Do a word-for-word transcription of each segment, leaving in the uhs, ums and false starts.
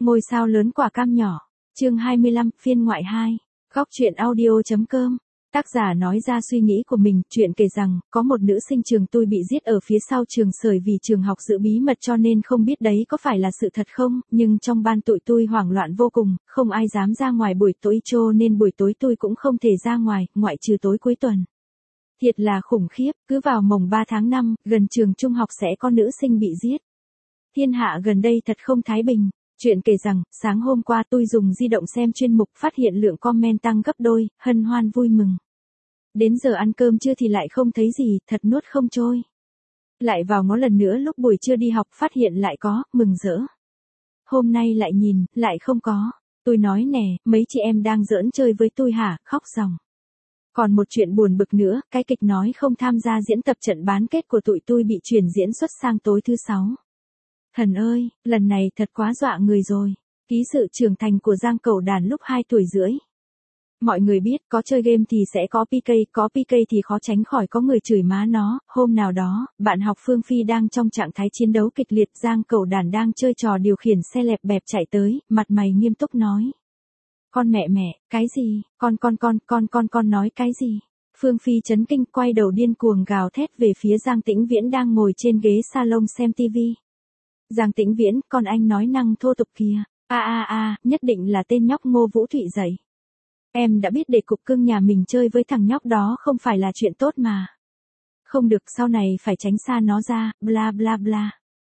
Ngôi sao lớn quả cam nhỏ. Chương hai mươi lăm, phiên ngoại hai. Góc truyện audio.com. Tác giả nói ra suy nghĩ của mình, chuyện kể rằng, có một nữ sinh trường tôi bị giết ở phía sau trường sởi vì trường học giữ bí mật cho nên không biết đấy có phải là sự thật không, nhưng trong ban tụi tôi hoảng loạn vô cùng, không ai dám ra ngoài buổi tối cho nên buổi tối tôi cũng không thể ra ngoài, ngoại trừ tối cuối tuần. Thiệt là khủng khiếp, cứ vào mồng ba tháng năm, gần trường trung học sẽ có nữ sinh bị giết. Thiên hạ gần đây thật không thái bình. Chuyện kể rằng, sáng hôm qua tôi dùng di động xem chuyên mục phát hiện lượng comment tăng gấp đôi, hân hoan vui mừng. Đến giờ ăn cơm trưa thì lại không thấy gì, thật nuốt không trôi. Lại vào ngó lần nữa lúc buổi trưa đi học phát hiện lại có, mừng rỡ. Hôm nay lại nhìn, lại không có. Tôi nói nè, mấy chị em đang giỡn chơi với tôi hả, khóc ròng. Còn một chuyện buồn bực nữa, cái kịch nói không tham gia diễn tập trận bán kết của tụi tôi bị chuyển diễn xuất sang tối thứ sáu. Thần ơi, lần này thật quá dọa người rồi. Ký sự trưởng thành của Giang Cẩu Đàn lúc hai tuổi rưỡi. Mọi người biết có chơi game thì sẽ có pê ca, có pê ca thì khó tránh khỏi có người chửi má nó. Hôm nào đó, bạn học Phương Phi đang trong trạng thái chiến đấu kịch liệt, Giang Cẩu Đàn đang chơi trò điều khiển xe lẹp bẹp chạy tới, mặt mày nghiêm túc nói. Con mẹ mẹ, cái gì, con con con, con con con nói cái gì? Phương Phi chấn kinh quay đầu điên cuồng gào thét về phía Giang Tĩnh Viễn đang ngồi trên ghế salon xem tivi. Giang Tĩnh Viễn, con anh nói năng thô tục kìa. A a a, nhất định là tên nhóc Ngô Vũ Thụy dậy. Em đã biết để cục cưng nhà mình chơi với thằng nhóc đó không phải là chuyện tốt mà. Không được, sau này phải tránh xa nó ra, bla bla bla.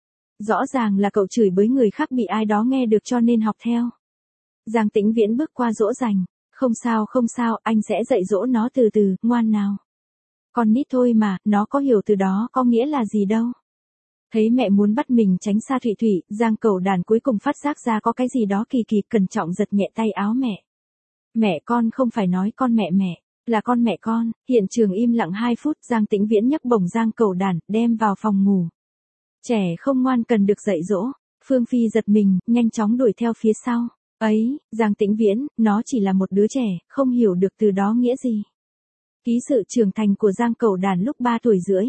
Rõ ràng là cậu chửi bới người khác bị ai đó nghe được cho nên học theo. Giang Tĩnh Viễn bước qua dỗ dành. Không sao không sao, anh sẽ dạy dỗ nó từ từ, ngoan nào. Con nít thôi mà, nó có hiểu từ đó có nghĩa là gì đâu. Thấy mẹ muốn bắt mình tránh xa Thụy Thụy, Giang Cẩu Đàn cuối cùng phát giác ra có cái gì đó kỳ kỳ, cẩn trọng giật nhẹ tay áo mẹ. Mẹ con không phải nói con mẹ mẹ, là con mẹ con. Hiện trường im lặng hai phút, Giang Tĩnh Viễn nhấc bổng Giang Cẩu Đàn, đem vào phòng ngủ. Trẻ không ngoan cần được dạy dỗ. Phương Phi giật mình, nhanh chóng đuổi theo phía sau. Ấy, Giang Tĩnh Viễn, nó chỉ là một đứa trẻ, không hiểu được từ đó nghĩa gì. Ký sự trưởng thành của Giang Cẩu Đàn lúc ba tuổi rưỡi.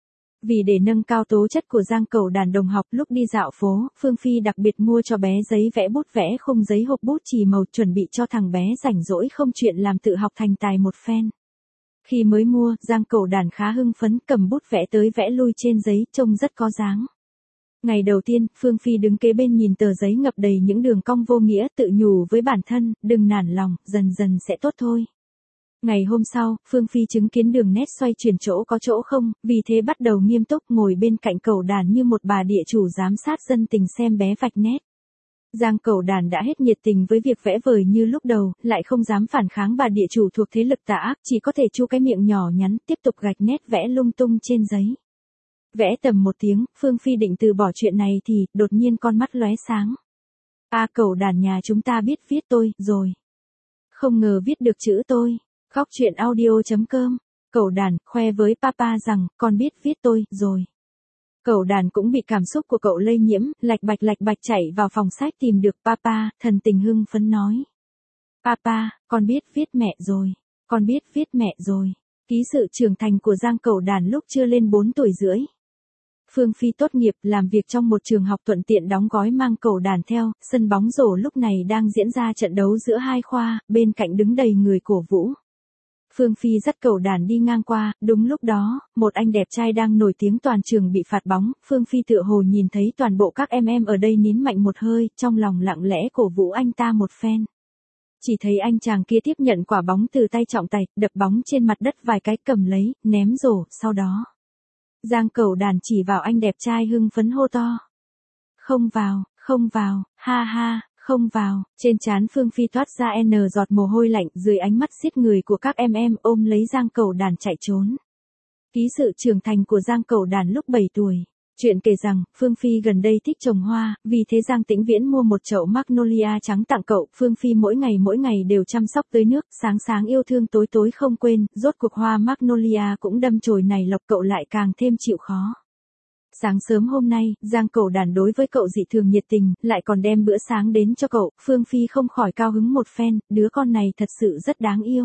Vì để nâng cao tố chất của Giang Cẩu Đàn đồng học lúc đi dạo phố, Phương Phi đặc biệt mua cho bé giấy vẽ bút vẽ khung giấy hộp bút chì màu chuẩn bị cho thằng bé rảnh rỗi không chuyện làm tự học thành tài một phen. Khi mới mua, Giang Cẩu Đàn khá hưng phấn cầm bút vẽ tới vẽ lui trên giấy, trông rất có dáng. Ngày đầu tiên, Phương Phi đứng kế bên nhìn tờ giấy ngập đầy những đường cong vô nghĩa, tự nhủ với bản thân, đừng nản lòng, dần dần sẽ tốt thôi. Ngày hôm sau, Phương Phi chứng kiến đường nét xoay chuyển chỗ có chỗ không, vì thế bắt đầu nghiêm túc ngồi bên cạnh Cẩu Đàn như một bà địa chủ giám sát dân tình xem bé vạch nét. Giang Cẩu Đàn đã hết nhiệt tình với việc vẽ vời như lúc đầu, lại không dám phản kháng bà địa chủ thuộc thế lực tà ác, chỉ có thể chu cái miệng nhỏ nhắn, tiếp tục gạch nét vẽ lung tung trên giấy. Vẽ tầm một tiếng, Phương Phi định từ bỏ chuyện này thì, đột nhiên con mắt lóe sáng. A Cẩu Đàn nhà chúng ta biết viết tôi, rồi. Không ngờ viết được chữ tôi. Góc truyện audio.com. Cẩu Đàn, khoe với papa rằng, con biết viết tôi, rồi. Cẩu Đàn cũng bị cảm xúc của cậu lây nhiễm, lạch bạch lạch bạch chạy vào phòng sách tìm được papa, thần tình hưng phấn nói. Papa, con biết viết mẹ rồi. Con biết viết mẹ rồi. Ký sự trưởng thành của Giang Cẩu Đàn lúc chưa lên bốn tuổi rưỡi. Phương Phi tốt nghiệp, làm việc trong một trường học thuận tiện đóng gói mang Cẩu Đàn theo, sân bóng rổ lúc này đang diễn ra trận đấu giữa hai khoa, bên cạnh đứng đầy người cổ vũ. Phương Phi dắt Cẩu Đàn đi ngang qua, đúng lúc đó, một anh đẹp trai đang nổi tiếng toàn trường bị phạt bóng, Phương Phi tựa hồ nhìn thấy toàn bộ các em em ở đây nín mạnh một hơi, trong lòng lặng lẽ cổ vũ anh ta một phen. Chỉ thấy anh chàng kia tiếp nhận quả bóng từ tay trọng tài, đập bóng trên mặt đất vài cái cầm lấy, ném rổ, sau đó. Giang Cẩu Đàn chỉ vào anh đẹp trai hưng phấn hô to. Không vào, không vào, ha ha. Không vào, trên trán Phương Phi toát ra n giọt mồ hôi lạnh, dưới ánh mắt xiết người của các em em ôm lấy Giang Cẩu Đàn chạy trốn. Ký sự trưởng thành của Giang Cẩu Đàn lúc bảy tuổi. Chuyện kể rằng, Phương Phi gần đây thích trồng hoa, vì thế Giang Tĩnh Viễn mua một chậu magnolia trắng tặng cậu, Phương Phi mỗi ngày mỗi ngày đều chăm sóc tưới nước, sáng sáng yêu thương tối tối không quên, rốt cuộc hoa magnolia cũng đâm chồi này lộc cậu lại càng thêm chịu khó. Sáng sớm hôm nay, Giang Cẩu Đàn đối với cậu dị thường nhiệt tình, lại còn đem bữa sáng đến cho cậu, Phương Phi không khỏi cao hứng một phen, đứa con này thật sự rất đáng yêu.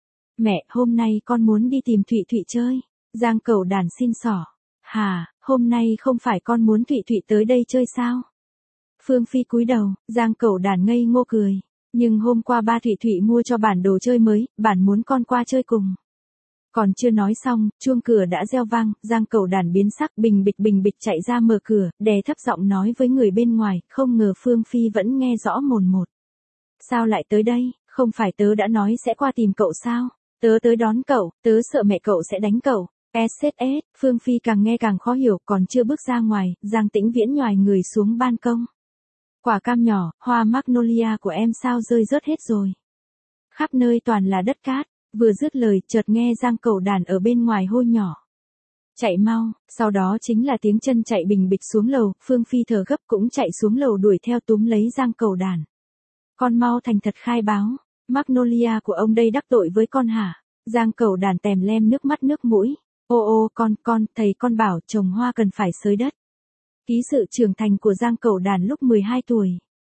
Mẹ, hôm nay con muốn đi tìm Thụy Thụy chơi. Giang Cẩu Đàn xin xỏ. Hà, hôm nay không phải con muốn Thụy Thụy tới đây chơi sao? Phương Phi cúi đầu, Giang Cẩu Đản ngây ngô cười. Nhưng hôm qua ba Thụy Thụy mua cho bản đồ chơi mới, bản muốn con qua chơi cùng. Còn chưa nói xong, chuông cửa đã reo vang, Giang Cẩu Đản biến sắc bình bịch bình bịch chạy ra mở cửa, đè thấp giọng nói với người bên ngoài, không ngờ Phương Phi vẫn nghe rõ mồn một. Sao lại tới đây, không phải tớ đã nói sẽ qua tìm cậu sao? Tớ tới đón cậu, tớ sợ mẹ cậu sẽ đánh cậu. ét ét ét, Phương Phi càng nghe càng khó hiểu, còn chưa bước ra ngoài, Giang Tĩnh Viễn nhoài người xuống ban công. Quả cam nhỏ, hoa magnolia của em sao rơi rớt hết rồi. Khắp nơi toàn là đất cát, vừa dứt lời chợt nghe Giang Cẩu Đản ở bên ngoài hô nhỏ. Chạy mau, sau đó chính là tiếng chân chạy bình bịch xuống lầu, Phương Phi thở gấp cũng chạy xuống lầu đuổi theo túm lấy Giang Cẩu Đản. Con mau thành thật khai báo, magnolia của ông đây đắc tội với con hả? Giang Cẩu Đản tèm lem nước mắt nước mũi. Ô ô con, con, thầy con bảo trồng hoa cần phải xới đất. Ký sự trưởng thành của Giang Cẩu Đản lúc mười hai tuổi.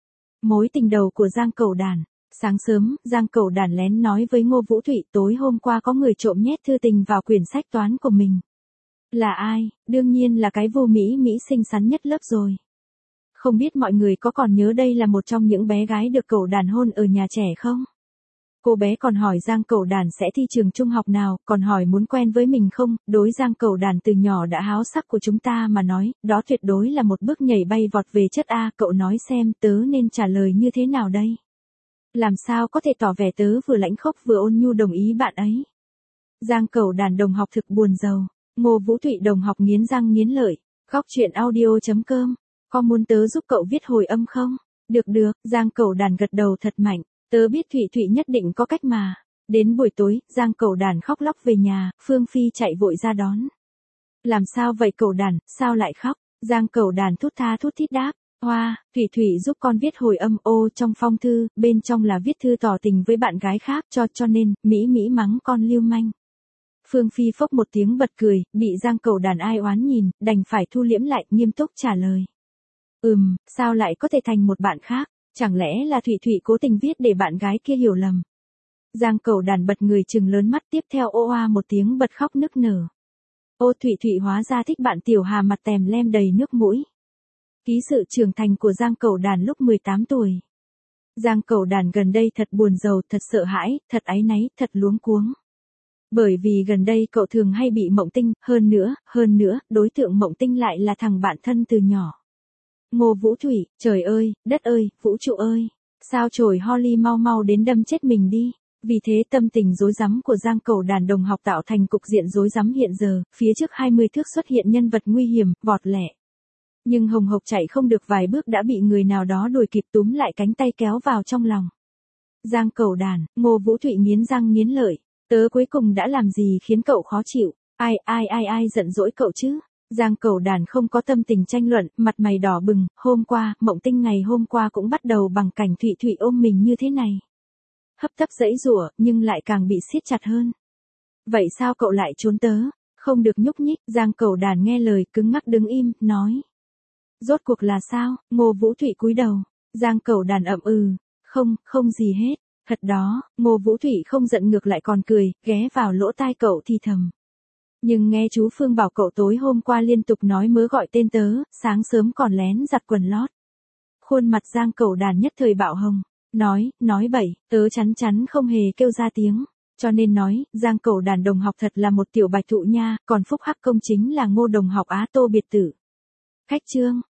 Mối tình đầu của Giang Cẩu Đản. Sáng sớm, Giang Cẩu Đản lén nói với Ngô Vũ Thụy tối hôm qua có người trộm nhét thư tình vào quyển sách toán của mình. Là ai? Đương nhiên là cái vô Mỹ Mỹ xinh xắn nhất lớp rồi. Không biết mọi người có còn nhớ đây là một trong những bé gái được Cẩu Đản hôn ở nhà trẻ không? Cô bé còn hỏi Giang Cẩu Đản sẽ thi trường trung học nào, còn hỏi muốn quen với mình không, đối Giang Cẩu Đản từ nhỏ đã háo sắc của chúng ta mà nói, đó tuyệt đối là một bước nhảy bay vọt về chất A, cậu nói xem tớ nên trả lời như thế nào đây? Làm sao có thể tỏ vẻ tớ vừa lãnh khốc vừa ôn nhu đồng ý bạn ấy? Giang Cẩu Đản đồng học thực buồn rầu, Ngô Vũ Thụy đồng học nghiến răng nghiến lợi, góc chuyện audio chấm com, có muốn tớ giúp cậu viết hồi âm không? Được được, Giang Cẩu Đản gật đầu thật mạnh. Tớ biết Thụy Thụy nhất định có cách mà. Đến buổi tối, Giang Cẩu Đản khóc lóc về nhà, Phương Phi chạy vội ra đón. Làm sao vậy Cẩu Đản, sao lại khóc? Giang Cẩu Đản thút tha thút thít đáp. Hoa, Thụy Thụy giúp con viết hồi âm ô trong phong thư, bên trong là viết thư tỏ tình với bạn gái khác cho cho nên, Mỹ Mỹ mắng con lưu manh. Phương Phi phốc một tiếng bật cười, bị Giang Cẩu Đản ai oán nhìn, đành phải thu liễm lại, nghiêm túc trả lời. Ừm, sao lại có thể thành một bạn khác? Chẳng lẽ là Thụy Thụy cố tình viết để bạn gái kia hiểu lầm? Giang Cẩu Đản bật người trừng lớn mắt tiếp theo ô oa một tiếng bật khóc nức nở. Ô Thụy Thụy hóa ra thích bạn Tiểu Hà mặt tèm lem đầy nước mũi. Ký sự trưởng thành của Giang Cẩu Đản lúc mười tám tuổi. Giang Cẩu Đản gần đây thật buồn rầu, thật sợ hãi, thật áy náy, thật luống cuống. Bởi vì gần đây cậu thường hay bị mộng tinh, hơn nữa, hơn nữa, đối tượng mộng tinh lại là thằng bạn thân từ nhỏ. Ngô Vũ Thụy, trời ơi, đất ơi, vũ trụ ơi, sao chổi Holly mau mau đến đâm chết mình đi. Vì thế tâm tình rối rắm của Giang Cẩu Đản đồng học tạo thành cục diện rối rắm hiện giờ, phía trước hai mươi thước xuất hiện nhân vật nguy hiểm, vọt lẹ. Nhưng hồng hộc chạy không được vài bước đã bị người nào đó đuổi kịp túm lại cánh tay kéo vào trong lòng. Giang Cẩu Đản, Ngô Vũ Thụy nghiến răng nghiến lợi, tớ cuối cùng đã làm gì khiến cậu khó chịu, ai ai ai ai giận dỗi cậu chứ? Giang Cẩu Đản không có tâm tình tranh luận, mặt mày đỏ bừng, hôm qua, mộng tinh ngày hôm qua cũng bắt đầu bằng cảnh Thụy Thụy ôm mình như thế này. Hấp tấp giãy giụa, nhưng lại càng bị siết chặt hơn. Vậy sao cậu lại trốn tớ? Không được nhúc nhích, Giang Cẩu Đản nghe lời cứng ngắc đứng im, nói. Rốt cuộc là sao? Ngô Vũ Thụy cúi đầu. Giang Cẩu Đản ậm ừ. Không, không gì hết. Thật đó, Ngô Vũ Thụy không giận ngược lại còn cười, ghé vào lỗ tai cậu thì thầm. Nhưng nghe chú Phương bảo cậu tối hôm qua liên tục nói mớ gọi tên tớ, sáng sớm còn lén giặt quần lót. Khuôn mặt Giang Cẩu Đản nhất thời bạo hồng. Nói, nói bậy, tớ chắn chắn không hề kêu ra tiếng. Cho nên nói, Giang Cẩu Đản đồng học thật là một tiểu bạch thụ nha, còn phúc hắc công chính là Ngô đồng học Á Tô biệt tử. Khách trương,